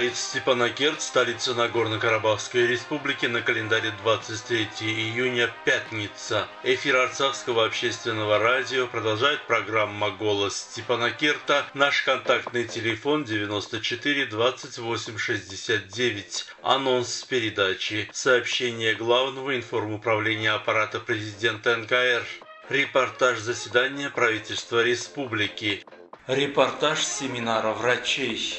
Говорит Степанакерт, столица Нагорно-Карабахской республики, на календаре 23 июня, пятница. Эфир Арцахского общественного радио продолжает программа «Голос Степанакерта». Наш контактный телефон 94 28 69. Анонс передачи. Сообщение Главного информуправления аппарата президента НКР. Репортаж заседания правительства республики. Репортаж семинара врачей.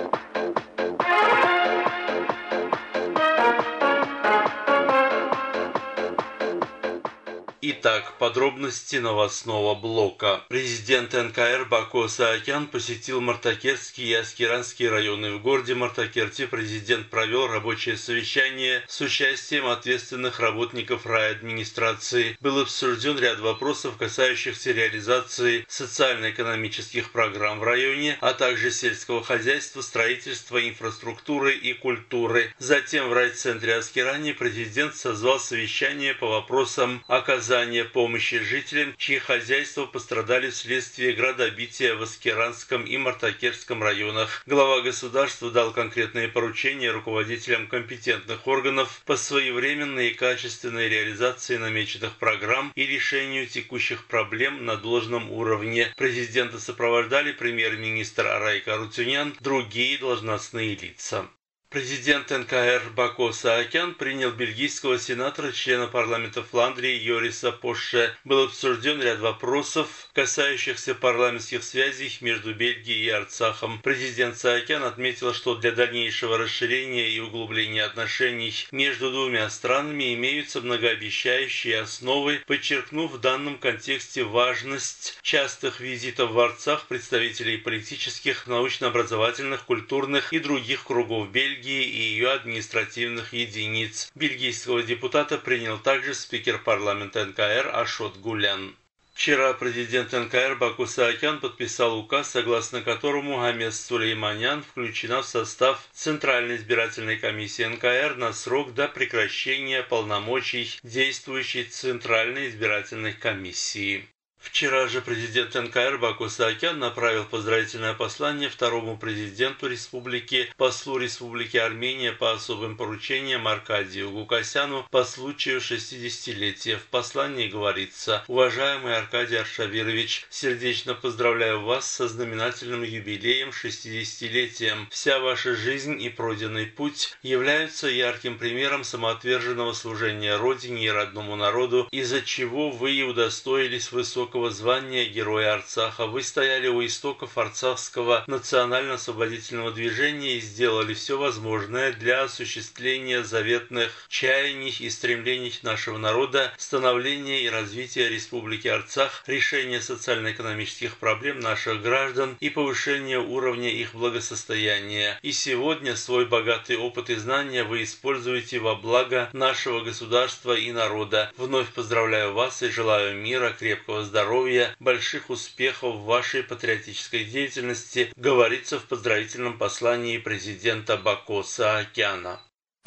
Итак, подробности новостного блока. Президент НКР Бако Саакян посетил Мартакертский и Аскеранский районы. В городе Мартакерте президент провел рабочее совещание с участием ответственных работников райадминистрации. Был обсужден ряд вопросов, касающихся реализации социально-экономических программ в районе, а также сельского хозяйства, строительства, инфраструктуры и культуры. Затем в райцентре Аскерани президент созвал совещание по вопросам оказания помощи жителям, чьи хозяйства пострадали вследствие градобития в Аскеранском и Мартакертском районах. Глава государства дал конкретные поручения руководителям компетентных органов по своевременной и качественной реализации намеченных программ и решению текущих проблем на должном уровне. Президента сопровождали премьер-министр Арайка Арутюнян, другие должностные лица. Президент НКР Бако Саакян принял бельгийского сенатора, члена парламента Фландрии Йориса Поше. Был обсужден ряд вопросов, касающихся парламентских связей между Бельгией и Арцахом. Президент Саакян отметил, что для дальнейшего расширения и углубления отношений между двумя странами имеются многообещающие основы, подчеркнув в данном контексте важность частых визитов в Арцах представителей политических, научно-образовательных, культурных и других кругов Бельгии и ее административных единиц. Бельгийского депутата принял также спикер парламента НКР Ашот Гулян. Вчера президент НКР Бако Саакян подписал указ, согласно которому Гамес Сулейманян включена в состав Центральной избирательной комиссии НКР на срок до прекращения полномочий действующей Центральной избирательной комиссии. Вчера же президент НКР Бако Саакян направил поздравительное послание второму президенту республики, послу Республики Армения по особым поручениям Аркадию Гукасяну по случаю 60-летия. В послании говорится: «Уважаемый Аркадий Аршавирович, сердечно поздравляю вас со знаменательным юбилеем 60-летием. Вся ваша жизнь и пройденный путь являются ярким примером самоотверженного служения Родине и родному народу, из-за чего вы и удостоились высокого звания Героя Арцаха. Вы стояли у истоков арцахского национально-освободительного движения и сделали все возможное для осуществления заветных чаяний и стремлений нашего народа, становления и развития Республики Арцах, решения социально-экономических проблем наших граждан и повышения уровня их благосостояния. И сегодня свой богатый опыт и знания вы используете во благо нашего государства и народа. Вновь поздравляю вас и желаю мира, крепкого здоровья, больших успехов в вашей патриотической деятельности, говорится в поздравительном послании президента Бако Саакяна.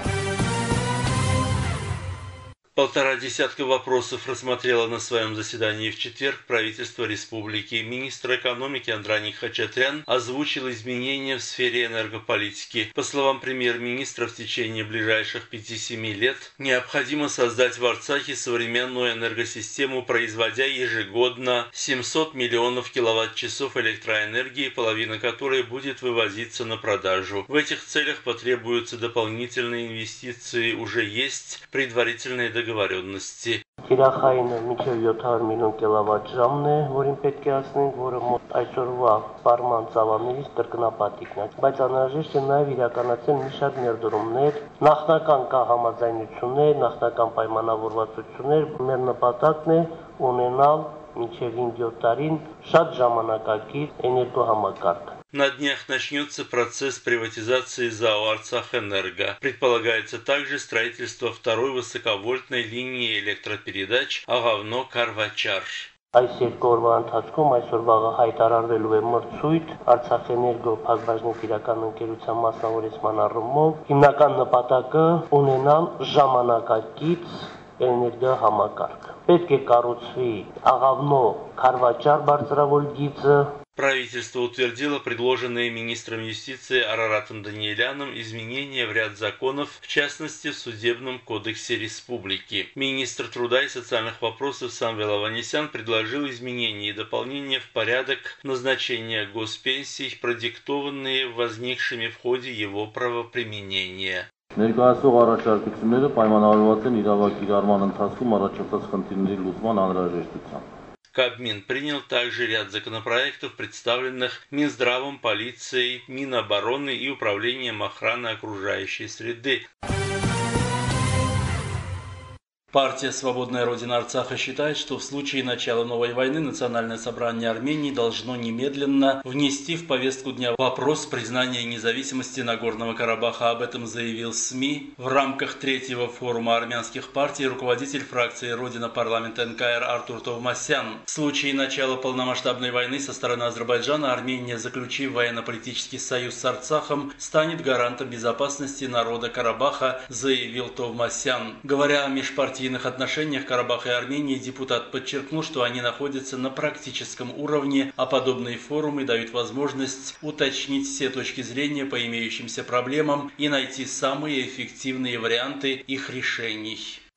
1,5 десятка вопросов рассмотрело на своем заседании в четверг правительство республики. Министр экономики Андрани Хачатрян озвучил изменения в сфере энергополитики. По словам премьер-министра, в течение ближайших 5-7 лет необходимо создать в Арцахе современную энергосистему, производя ежегодно 700 миллионов киловатт-часов электроэнергии, половина которой будет вывозиться на продажу. В этих целях потребуются дополнительные инвестиции, уже есть предварительные договоренности. Թիրախային մինչև 700 միլիոն կիլովատ ժամն է, որին պետք է ասնենք, որը մոտ այսօրվա պարման ծավալներից տրկնապատիկն է, բայց անհրաժեշտ է նաև իրականացնել մի շարք ներդրումներ, նախնական կա համաձայնություններ, նախնական պայմանավորվածություններ, մեր նպատակն է ունենալ մինչև 5-7 տարին շատ ժամանակակից էներգոհամակարգ։ На днях начнется процесс приватизации ЗАО «Арцахэнерго». Предполагается также строительство второй высоковольтной линии электропередач Աղավնո-Կարվաճար. Այս երկու օրվա ընթացքում այսօր վաղը հայտարարվելու է մրցույթ Արցախէներգո փակbaşնիկ իրական ընկերության մասնավորեցման առումով հիմնական նպատակը ունենալ ժամանակակից էներգոհամակարգ։ Պետք է կառուցվի Աղավնո-Կարվաճար բարձրավոլ գիծը, Правительство утвердило предложенные министром юстиции Араратом Даниэляном изменения в ряд законов, в частности в Судебном кодексе республики. Министр труда и социальных вопросов Самвел Аванесян предложил изменения и дополнения в порядок назначения госпенсий, продиктованные возникшими в ходе его правоприменения. Ներկայացող առաջարկությունները պայմանավորված են իրավական կիրառման ընթացքում առաջացած խնդիրների լուծման անհրաժեշտությամբ. Кабмин принял также ряд законопроектов, представленных Минздравом, полицией, Минобороны и Управлением охраны окружающей среды. Партия «Свободная Родина Арцаха» считает, что в случае начала новой войны Национальное собрание Армении должно немедленно внести в повестку дня вопрос признания независимости Нагорного Карабаха. Об этом заявил СМИ в рамках третьего форума армянских партий руководитель фракции «Родина» парламента НКР Артур Товмасян. В случае начала полномасштабной войны со стороны Азербайджана Армения, заключив военно-политический союз с Арцахом, станет гарантом безопасности народа Карабаха, заявил Товмасян. Говоря о межпартийных отношениях Карабаха и Армении, депутат подчеркнул, что они находятся на практическом уровне, а подобные форумы дают возможность уточнить все точки зрения по имеющимся проблемам и найти самые эффективные варианты их решений.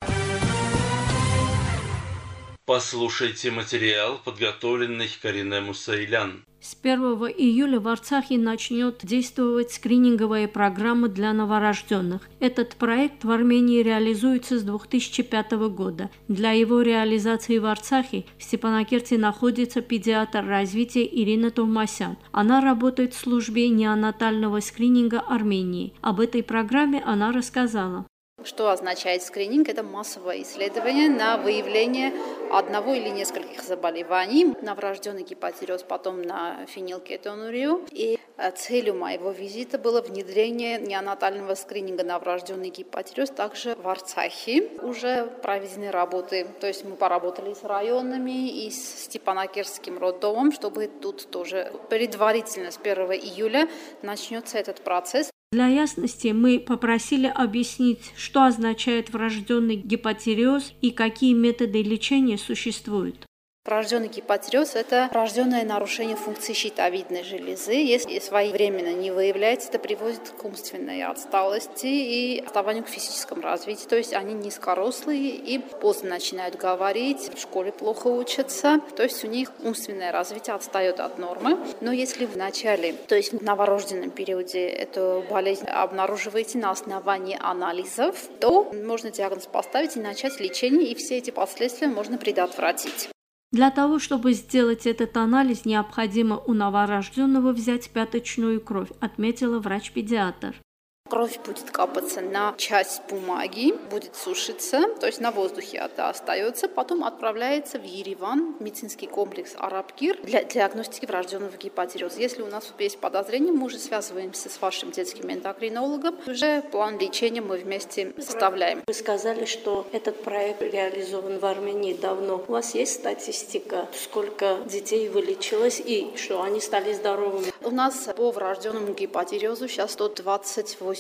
Послушайте материал, подготовленный Карине Мусаилян. С 1 июля в Арцахе начнет действовать скрининговая программа для новорожденных. Этот проект в Армении реализуется с 2005 года. Для его реализации в Арцахе в Степанакерте находится педиатр развития Ирина Товмасян. Она работает в службе неонатального скрининга Армении. Об этой программе она рассказала. Что означает скрининг? Это массовое исследование на выявление одного или нескольких заболеваний. Новорожденный гепатироз, потом на фенилкетонурию. И целью моего визита было внедрение неонатального скрининга новорожденный гепатироз также в Арцахе. Уже проведены работы, то есть мы поработали с районами и с Степанакертским роддомом, чтобы тут тоже предварительно с 1 июля начнется этот процесс. Для ясности мы попросили объяснить, что означает врожденный гепатироз и какие методы лечения существуют. Врожденный гепатироз – это врожденное нарушение функции щитовидной железы. Если своевременно не выявляется, это приводит к умственной отсталости и отставанию к физическому развитию. То есть они низкорослые и поздно начинают говорить, в школе плохо учатся. То есть у них умственное развитие отстает от нормы. Но если в начале, то есть в новорожденном периоде эту болезнь обнаруживаете на основании анализов, то можно диагноз поставить и начать лечение, и все эти последствия можно предотвратить. Для того, чтобы сделать этот анализ, необходимо у новорожденного взять пяточную кровь, отметила врач-педиатр. Кровь будет капаться на часть бумаги, будет сушиться, то есть на воздухе это остается, потом отправляется в Ереван, медицинский комплекс Арабкир для диагностики врожденного гепатироза. Если у нас есть подозрение, мы уже связываемся с вашим детским эндокринологом, уже план лечения мы вместе составляем. Вы сказали, что этот проект реализован в Армении давно. У вас есть статистика, сколько детей вылечилось и что они стали здоровыми? У нас по врожденному гепатирозу сейчас 128%.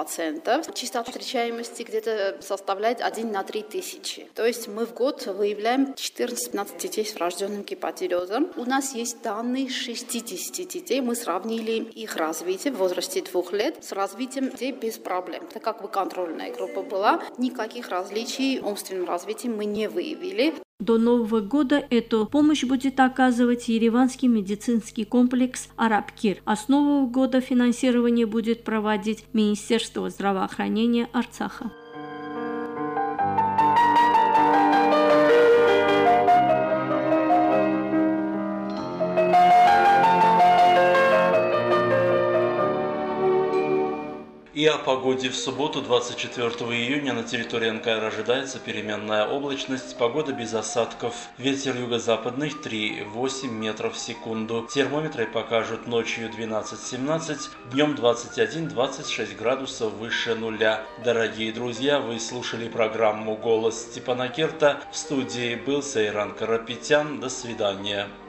Частота встречаемости где-то составляет 1 на 3 тысячи. То есть мы в год выявляем 14-15 детей с врожденным гепатирозом. У нас есть данные 60 детей. Мы сравнили их развитие в возрасте 2 лет с развитием детей без проблем. Так как бы контрольная группа была, никаких различий в умственном развитии мы не выявили. До Нового года эту помощь будет оказывать Ереванский медицинский комплекс Арабкир. А с Нового года финансирование будет проводить Министерство здравоохранения Арцаха. И о погоде в субботу, 24 июня, на территории НКР ожидается переменная облачность, погода без осадков, ветер юго-западный 3,8 метров в секунду. Термометры покажут ночью 12-17, днем 21-26 градусов выше нуля. Дорогие друзья, вы слушали программу «Голос Степанакерта». В студии был Сейран Карапетян. До свидания.